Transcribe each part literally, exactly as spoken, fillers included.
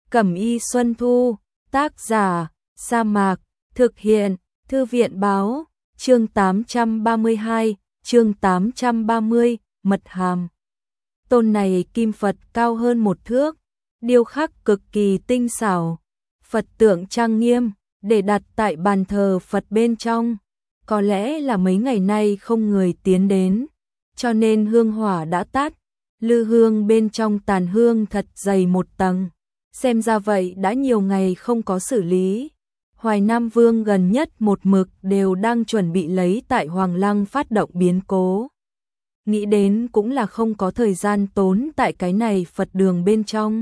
Cẩm y Xuân Thu, tác giả, Sa Mạc, thực hiện, Thư viện báo, chương tám trăm ba mươi hai, chương tám trăm ba mươi, mật hàm. Tôn này kim Phật cao hơn một thước, điêu khắc cực kỳ tinh xảo, Phật tượng trang nghiêm, để đặt tại bàn thờ Phật bên trong. Có lẽ là mấy ngày nay không người tiến đến, cho nên hương hỏa đã tắt, lư hương bên trong tàn hương thật dày một tầng. Xem ra vậy đã nhiều ngày không có xử lý. Hoài Nam Vương gần nhất một mực đều đang chuẩn bị lấy tại Hoàng Lăng phát động biến cố. Nghĩ đến cũng là không có thời gian tốn tại cái này Phật đường bên trong.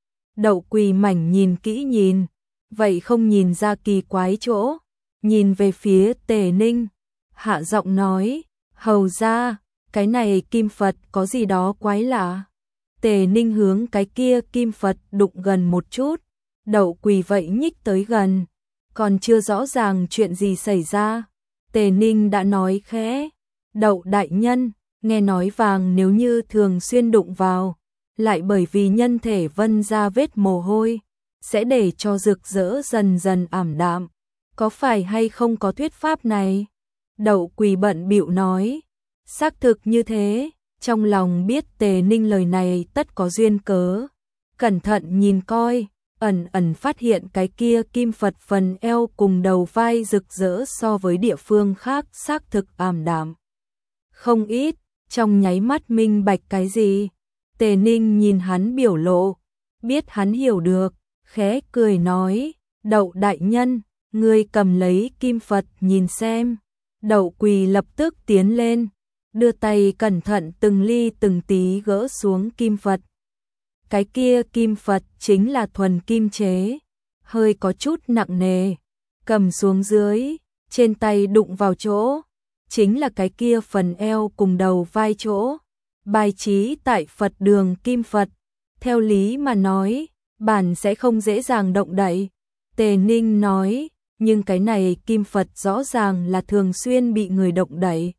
Đậu Quỳ mảnh nhìn kỹ nhìn, vậy không nhìn ra kỳ quái chỗ, nhìn về phía Tề Ninh, hạ giọng nói, hầu ra, cái này kim Phật có gì đó quái lạ. Tề Ninh hướng cái kia kim Phật đụng gần một chút, Đậu Quỳ vậy nhích tới gần, còn chưa rõ ràng chuyện gì xảy ra. Tề Ninh đã nói khẽ, Đậu đại nhân, nghe nói vàng nếu như thường xuyên đụng vào, lại bởi vì nhân thể vân ra vết mồ hôi, sẽ để cho rực rỡ dần dần ảm đạm. Có phải hay không có thuyết pháp này? Đậu Quỳ bận bịu nói, xác thực như thế, trong lòng biết Tề Ninh lời này tất có duyên cớ. Cẩn thận nhìn coi, ẩn ẩn phát hiện cái kia kim Phật phần eo cùng đầu vai rực rỡ so với địa phương khác xác thực ảm đạm. Không ít, trong nháy mắt minh bạch cái gì? Tề Ninh nhìn hắn biểu lộ, biết hắn hiểu được, khẽ cười nói, Đậu đại nhân, ngươi cầm lấy kim Phật nhìn xem. Đậu Quỳ lập tức tiến lên, đưa tay cẩn thận từng ly từng tí gỡ xuống kim Phật. Cái kia kim Phật chính là thuần kim chế, hơi có chút nặng nề, cầm xuống dưới, trên tay đụng vào chỗ, chính là cái kia phần eo cùng đầu vai chỗ, bài trí tại Phật đường kim Phật, theo lý mà nói, bản sẽ không dễ dàng động đậy. Tề Ninh nói, nhưng cái này kim Phật rõ ràng là thường xuyên bị người động đậy.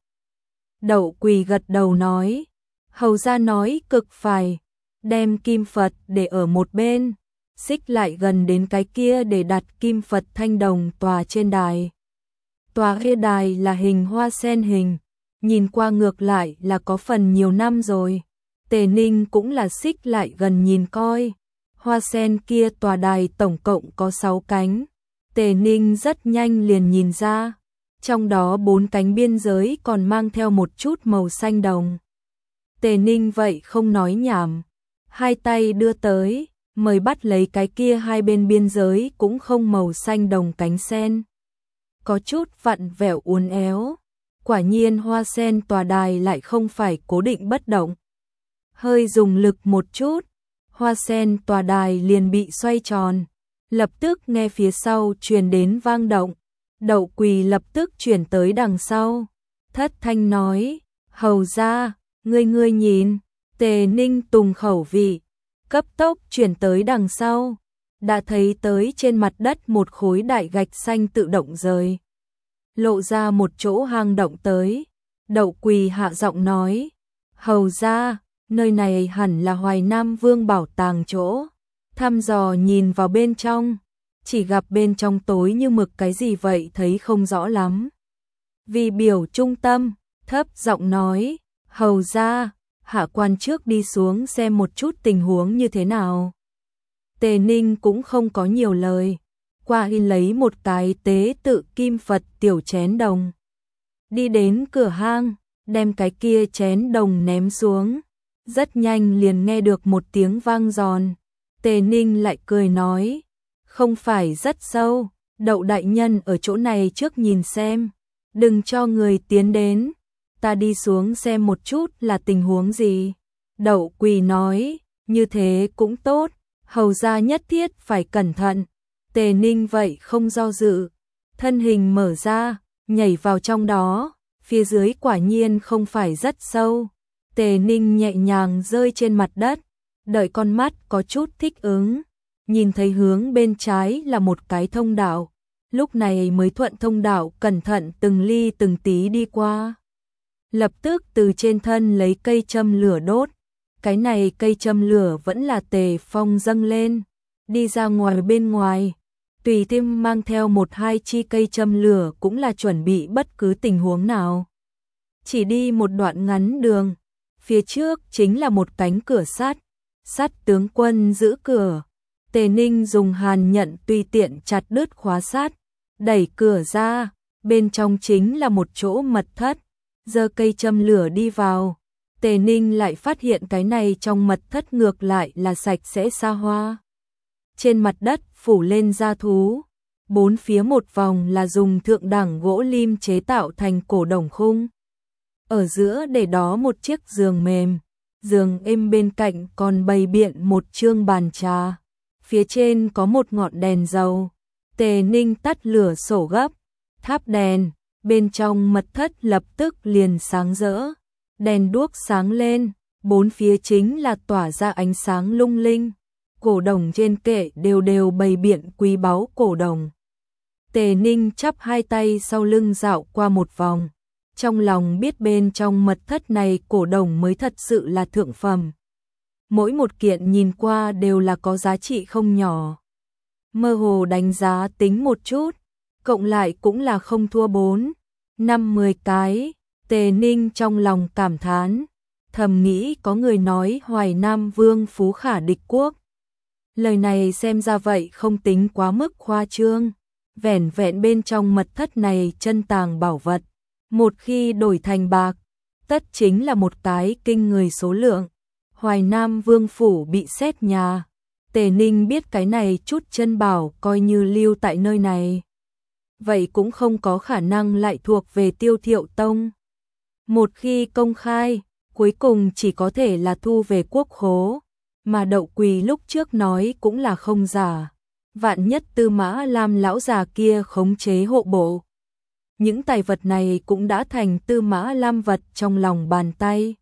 Đậu Quỳ gật đầu nói, hầu ra nói cực phải, đem kim Phật để ở một bên, xích lại gần đến cái kia để đặt kim Phật thanh đồng tòa trên đài. Tòa kia đài là hình hoa sen hình, nhìn qua ngược lại là có phần nhiều năm rồi. Tề Ninh cũng là xích lại gần nhìn coi, hoa sen kia tòa đài tổng cộng có sáu cánh. Tề Ninh rất nhanh liền nhìn ra, trong đó bốn cánh biên giới còn mang theo một chút màu xanh đồng. Tề Ninh vậy không nói nhảm, hai tay đưa tới, mời bắt lấy cái kia hai bên biên giới cũng không màu xanh đồng cánh sen. Có chút vặn vẹo uốn éo, quả nhiên hoa sen tòa đài lại không phải cố định bất động. Hơi dùng lực một chút, hoa sen tòa đài liền bị xoay tròn. Lập tức nghe phía sau truyền đến vang động, Đậu Quỳ lập tức chuyển tới đằng sau, thất thanh nói, hầu ra, ngươi ngươi nhìn. Tề Ninh tùng khẩu vị, cấp tốc chuyển tới đằng sau, đã thấy tới trên mặt đất một khối đại gạch xanh tự động rời, lộ ra một chỗ hang động tới. Đậu Quỳ hạ giọng nói, hầu ra, nơi này hẳn là Hoài Nam Vương bảo tàng chỗ. Thăm dò nhìn vào bên trong, chỉ gặp bên trong tối như mực, cái gì vậy thấy không rõ lắm. Vì biểu trung tâm, thấp giọng nói, hầu ra, hạ quan trước đi xuống xem một chút tình huống như thế nào. Tề Ninh cũng không có nhiều lời, qua in lấy một cái tế tự kim Phật tiểu chén đồng. Đi đến cửa hang, đem cái kia chén đồng ném xuống, rất nhanh liền nghe được một tiếng vang giòn. Tề Ninh lại cười nói, không phải rất sâu, Đậu đại nhân ở chỗ này trước nhìn xem, đừng cho người tiến đến, ta đi xuống xem một chút là tình huống gì. Đậu Quỳ nói, như thế cũng tốt, hầu ra nhất thiết phải cẩn thận. Tề Ninh vậy không do dự, thân hình mở ra, nhảy vào trong đó, phía dưới quả nhiên không phải rất sâu. Tề Ninh nhẹ nhàng rơi trên mặt đất, đợi con mắt có chút thích ứng, nhìn thấy hướng bên trái là một cái thông đạo, lúc này mới thuận thông đạo cẩn thận từng ly từng tí đi qua. Lập tức từ trên thân lấy cây châm lửa đốt, cái này cây châm lửa vẫn là Tề Phong dâng lên, đi ra ngoài bên ngoài, tùy tiêm mang theo một hai chi cây châm lửa cũng là chuẩn bị bất cứ tình huống nào. Chỉ đi một đoạn ngắn đường, phía trước chính là một cánh cửa sắt, sắt tướng quân giữ cửa. Tề Ninh dùng hàn nhận tùy tiện chặt đứt khóa sắt, đẩy cửa ra, bên trong chính là một chỗ mật thất, giơ cây châm lửa đi vào. Tề Ninh lại phát hiện cái này trong mật thất ngược lại là sạch sẽ xa hoa. Trên mặt đất phủ lên da thú, bốn phía một vòng là dùng thượng đẳng gỗ lim chế tạo thành cổ đồng khung. Ở giữa để đó một chiếc giường mềm, giường êm bên cạnh còn bày biện một chương bàn trà. Phía trên có một ngọn đèn dầu. Tề Ninh tắt lửa sổ gấp, thắp đèn, bên trong mật thất lập tức liền sáng rỡ. Đèn đuốc sáng lên, bốn phía chính là tỏa ra ánh sáng lung linh. Cổ đồng trên kệ đều đều bày biện quý báu cổ đồng. Tề Ninh chắp hai tay sau lưng dạo qua một vòng. Trong lòng biết bên trong mật thất này cổ đồng mới thật sự là thượng phẩm. Mỗi một kiện nhìn qua đều là có giá trị không nhỏ. Mơ hồ đánh giá tính một chút, cộng lại cũng là không thua bốn, năm mười cái. Tề Ninh trong lòng cảm thán, thầm nghĩ có người nói Hoài Nam Vương phú khả địch quốc. Lời này xem ra vậy không tính quá mức khoa trương. Vẻn vẹn bên trong mật thất này chân tàng bảo vật, một khi đổi thành bạc, tất chính là một cái kinh người số lượng. Hoài Nam Vương phủ bị xét nhà. Tề Ninh biết cái này chút chân bảo coi như lưu tại nơi này, vậy cũng không có khả năng lại thuộc về Tiêu Thiệu Tông. Một khi công khai, cuối cùng chỉ có thể là thu về quốc khố, mà Đậu Quỳ lúc trước nói cũng là không giả. Vạn nhất Tư Mã Lam lão già kia khống chế hộ bộ, những tài vật này cũng đã thành Tư Mã Lam vật trong lòng bàn tay.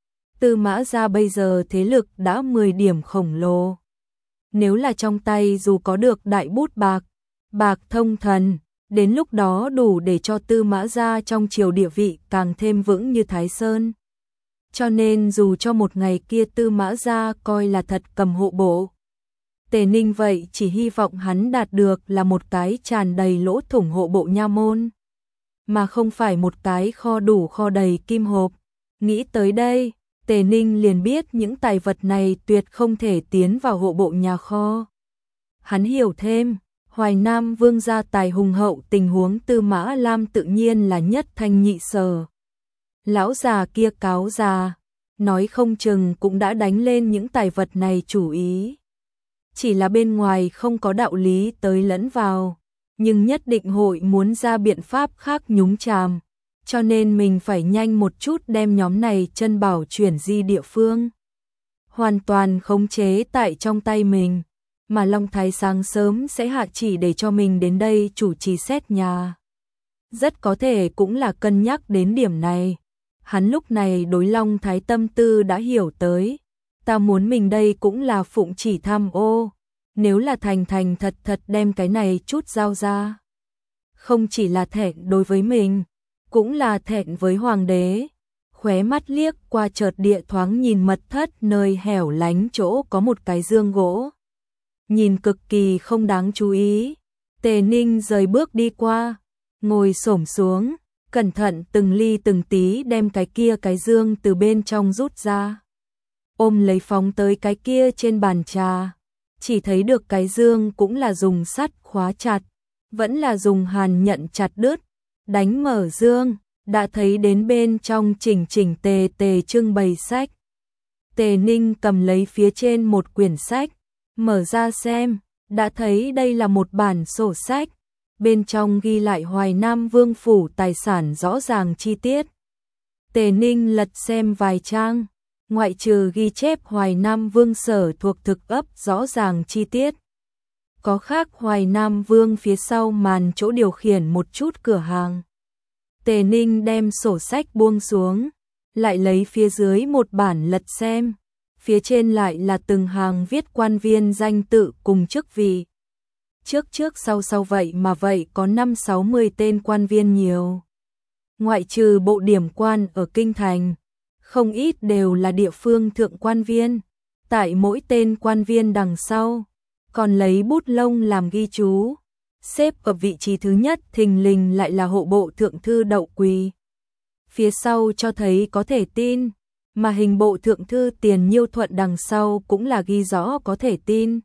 Tư Mã gia bây giờ thế lực đã mười điểm khổng lồ. Nếu là trong tay dù có được đại bút bạc, bạc thông thần, đến lúc đó đủ để cho Tư Mã gia trong triều địa vị càng thêm vững như Thái Sơn. Cho nên dù cho một ngày kia Tư Mã gia coi là thật cầm hộ bộ, Tề Ninh vậy chỉ hy vọng hắn đạt được là một cái tràn đầy lỗ thủng hộ bộ nha môn, mà không phải một cái kho đủ kho đầy kim hộp. Nghĩ tới đây, Tề Ninh liền biết những tài vật này tuyệt không thể tiến vào hộ bộ nhà kho. Hắn hiểu thêm, Hoài Nam Vương gia tài hùng hậu, tình huống Tư Mã Lam tự nhiên là nhất thanh nhị sở. Lão già kia cáo già, nói không chừng cũng đã đánh lên những tài vật này chủ ý. Chỉ là bên ngoài không có đạo lý tới lẫn vào, nhưng nhất định hội muốn ra biện pháp khác nhúng chàm. Cho nên mình phải nhanh một chút đem nhóm này chân bảo chuyển di địa phương, hoàn toàn khống chế tại trong tay mình, mà Long Thái sáng sớm sẽ hạ chỉ để cho mình đến đây chủ trì xét nhà. Rất có thể cũng là cân nhắc đến điểm này. Hắn lúc này đối Long Thái tâm tư đã hiểu tới. Ta muốn mình đây cũng là phụng chỉ tham ô, nếu là thành thành thật thật đem cái này chút giao ra, không chỉ là thẹn đối với mình, cũng là thẹn với hoàng đế. Khóe mắt liếc qua chợt địa thoáng nhìn mật thất nơi hẻo lánh chỗ có một cái dương gỗ, nhìn cực kỳ không đáng chú ý. Tề Ninh rời bước đi qua, ngồi xổm xuống, cẩn thận từng ly từng tí đem cái kia cái dương từ bên trong rút ra, ôm lấy phóng tới cái kia trên bàn trà. Chỉ thấy được cái dương cũng là dùng sắt khóa chặt, vẫn là dùng hàn nhận chặt đứt. Đánh mở dương, đã thấy đến bên trong chỉnh chỉnh tề tề trưng bày sách. Tề Ninh cầm lấy phía trên một quyển sách, mở ra xem, đã thấy đây là một bản sổ sách. Bên trong ghi lại Hoài Nam Vương phủ tài sản rõ ràng chi tiết. Tề Ninh lật xem vài trang, ngoại trừ ghi chép Hoài Nam Vương sở thuộc thực ấp rõ ràng chi tiết, có khác Hoài Nam Vương phía sau màn chỗ điều khiển một chút cửa hàng. Tề Ninh đem sổ sách buông xuống, lại lấy phía dưới một bản lật xem, phía trên lại là từng hàng viết quan viên danh tự cùng chức vị. Trước trước sau sau vậy mà vậy có năm sáu mươi tên quan viên nhiều. Ngoại trừ bộ điểm quan ở Kinh Thành, không ít đều là địa phương thượng quan viên. Tại mỗi tên quan viên đằng sau, còn lấy bút lông làm ghi chú. Xếp ở vị trí thứ nhất thình lình lại là hộ bộ thượng thư Đậu Quỳ. Phía sau cho thấy có thể tin, mà hình bộ thượng thư Tiền Nhiêu Thuận đằng sau cũng là ghi rõ có thể tin.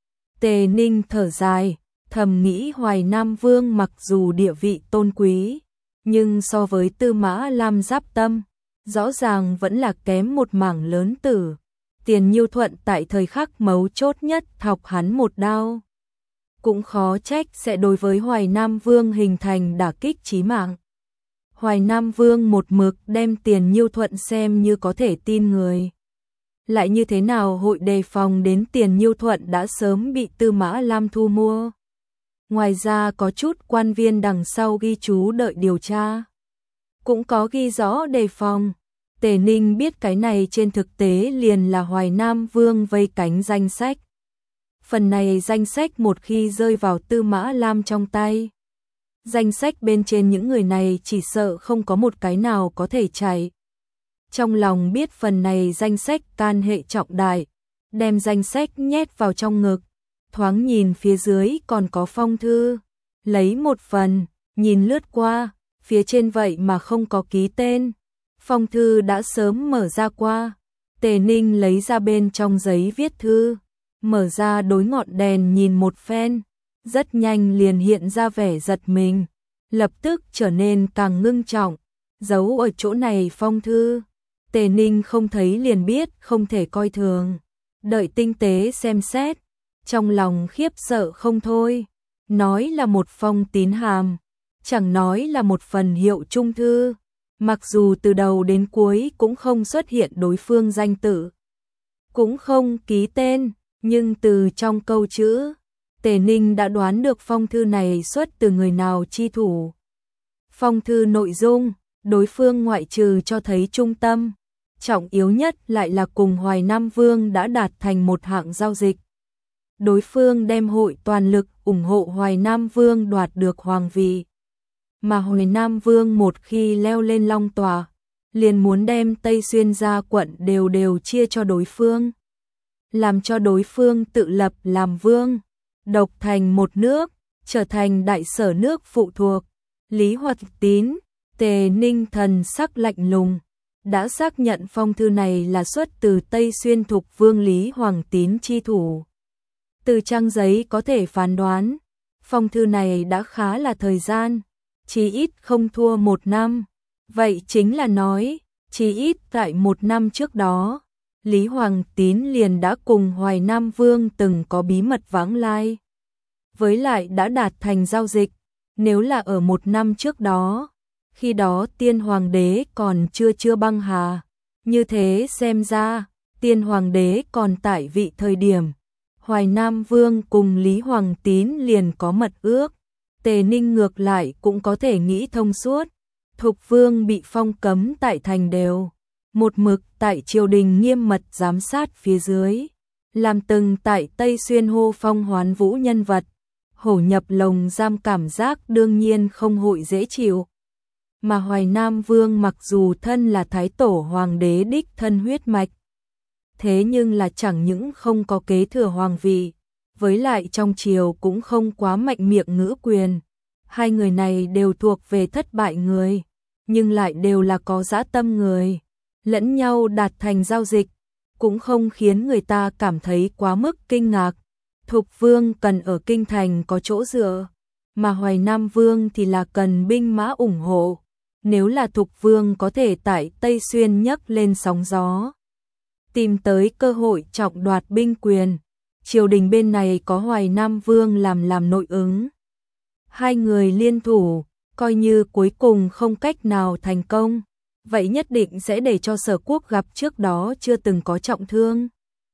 Tề Ninh thở dài, thầm nghĩ Hoài Nam Vương mặc dù địa vị tôn quý, nhưng so với Tư Mã Lam Giáp Tâm, rõ ràng vẫn là kém một mảng lớn tử. Tiền Nhiêu Thuận tại thời khắc mấu chốt nhất thọc hắn một đao. Cũng khó trách sẽ đối với Hoài Nam Vương hình thành đả kích chí mạng. Hoài Nam Vương một mực đem Tiền Nhiêu Thuận xem như có thể tin người. Lại như thế nào hội đề phòng đến Tiền Nhiêu Thuận đã sớm bị Tư Mã Lam thu mua. Ngoài ra có chút quan viên đằng sau ghi chú đợi điều tra. Cũng có ghi rõ đề phòng. Tề Ninh biết cái này trên thực tế liền là Hoài Nam Vương vây cánh danh sách. Phần này danh sách một khi rơi vào Tư Mã Lam trong tay, danh sách bên trên những người này chỉ sợ không có một cái nào có thể chạy. Trong lòng biết phần này danh sách can hệ trọng đại, đem danh sách nhét vào trong ngực, thoáng nhìn phía dưới còn có phong thư, lấy một phần, nhìn lướt qua, phía trên vậy mà không có ký tên. Phong thư đã sớm mở ra qua, Tề Ninh lấy ra bên trong giấy viết thư, mở ra đối ngọn đèn nhìn một phen, rất nhanh liền hiện ra vẻ giật mình, lập tức trở nên càng ngưng trọng, giấu ở chỗ này phong thư. Tề Ninh không thấy liền biết không thể coi thường, đợi tinh tế xem xét, trong lòng khiếp sợ không thôi, nói là một phong tín hàm, chẳng nói là một phần hiệu trung thư. Mặc dù từ đầu đến cuối cũng không xuất hiện đối phương danh tự, cũng không ký tên, nhưng từ trong câu chữ, Tề Ninh đã đoán được phong thư này xuất từ người nào chi thủ. Phong thư nội dung, đối phương ngoại trừ cho thấy trung tâm, trọng yếu nhất lại là cùng Hoài Nam Vương đã đạt thành một hạng giao dịch. Đối phương đem hội toàn lực ủng hộ Hoài Nam Vương đoạt được hoàng vị. Mà Hoài Nam Vương một khi leo lên long tòa, liền muốn đem Tây Xuyên gia quận đều đều chia cho đối phương, làm cho đối phương tự lập làm vương, độc thành một nước, trở thành đại sở nước phụ thuộc. Lý Hoạt Tín, Tề Ninh thần sắc lạnh lùng, đã xác nhận phong thư này là xuất từ Tây Xuyên Thục Vương Lý Hoàng Tín chi thủ. Từ trang giấy có thể phán đoán, phong thư này đã khá là thời gian, chí ít không thua một năm. Vậy chính là nói, chí ít tại một năm trước đó, Lý Hoàng Tín liền đã cùng Hoài Nam Vương từng có bí mật vãng lai. Với lại đã đạt thành giao dịch, nếu là ở một năm trước đó, khi đó Tiên Hoàng đế còn chưa chưa băng hà. Như thế xem ra, Tiên Hoàng đế còn tại vị thời điểm, Hoài Nam Vương cùng Lý Hoàng Tín liền có mật ước. Tề Ninh ngược lại cũng có thể nghĩ thông suốt. Thục Vương bị phong cấm tại thành đều, một mực tại triều đình nghiêm mật giám sát phía dưới, làm từng tại Tây Xuyên hô phong hoán vũ nhân vật, hổ nhập lồng giam cảm giác đương nhiên không hội dễ chịu. Mà Hoài Nam Vương mặc dù thân là thái tổ hoàng đế đích thân huyết mạch, thế nhưng là chẳng những không có kế thừa hoàng vị, với lại trong triều cũng không quá mạnh miệng ngữ quyền. Hai người này đều thuộc về thất bại người, nhưng lại đều là có dã tâm người, lẫn nhau đạt thành giao dịch, cũng không khiến người ta cảm thấy quá mức kinh ngạc. Thục Vương cần ở kinh thành có chỗ dựa, mà Hoài Nam Vương thì là cần binh mã ủng hộ. Nếu là Thục Vương có thể tại Tây Xuyên nhấc lên sóng gió, tìm tới cơ hội trọng đoạt binh quyền, triều đình bên này có Hoài Nam Vương làm làm nội ứng. Hai người liên thủ, coi như cuối cùng không cách nào thành công, vậy nhất định sẽ để cho Sở Quốc gặp trước đó chưa từng có trọng thương.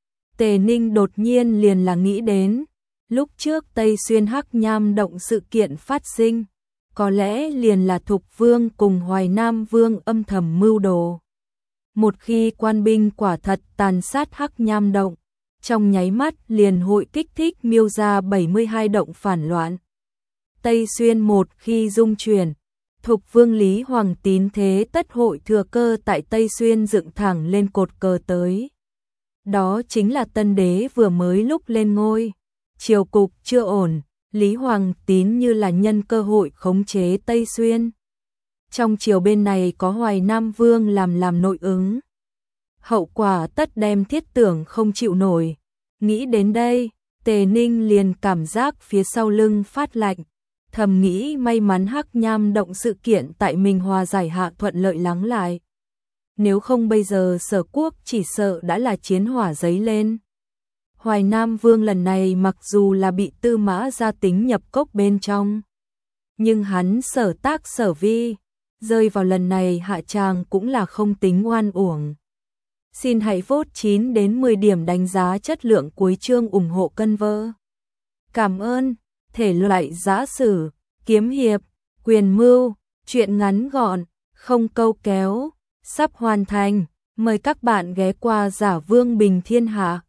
Tề Ninh đột nhiên liền là nghĩ đến, lúc trước Tây Xuyên Hắc Nham động sự kiện phát sinh, có lẽ liền là Thục Vương cùng Hoài Nam Vương âm thầm mưu đồ. Một khi quan binh quả thật tàn sát Hắc Nham động, trong nháy mắt liền hội kích thích miêu ra bảy mươi hai động phản loạn. Tây Xuyên một khi dung chuyển, Thục Vương Lý Hoàng Tín thế tất hội thừa cơ tại Tây Xuyên dựng thẳng lên cột cờ tới. Đó chính là tân đế vừa mới lúc lên ngôi, triều cục chưa ổn, Lý Hoàng Tín như là nhân cơ hội khống chế Tây Xuyên. Trong triều bên này có Hoài Nam Vương làm làm nội ứng. Hậu quả tất đem Thiết Tưởng không chịu nổi. Nghĩ đến đây, Tề Ninh liền cảm giác phía sau lưng phát lạnh, thầm nghĩ may mắn Hắc Nham động sự kiện tại mình hòa giải hạ thuận lợi lắng lại. Nếu không bây giờ Sở Quốc chỉ sợ đã là chiến hỏa giấy lên. Hoài Nam Vương lần này mặc dù là bị Tư Mã Gia tính nhập cốc bên trong, nhưng hắn sở tác sở vi, rơi vào lần này hạ tràng cũng là không tính oan uổng. Xin hãy vote chín đến mười điểm đánh giá chất lượng cuối chương ủng hộ cân vơ. Cảm ơn. Thể loại giã sử, kiếm hiệp, quyền mưu, truyện ngắn gọn, không câu kéo, sắp hoàn thành. Mời các bạn ghé qua Giả Vương Bình Thiên Hạ.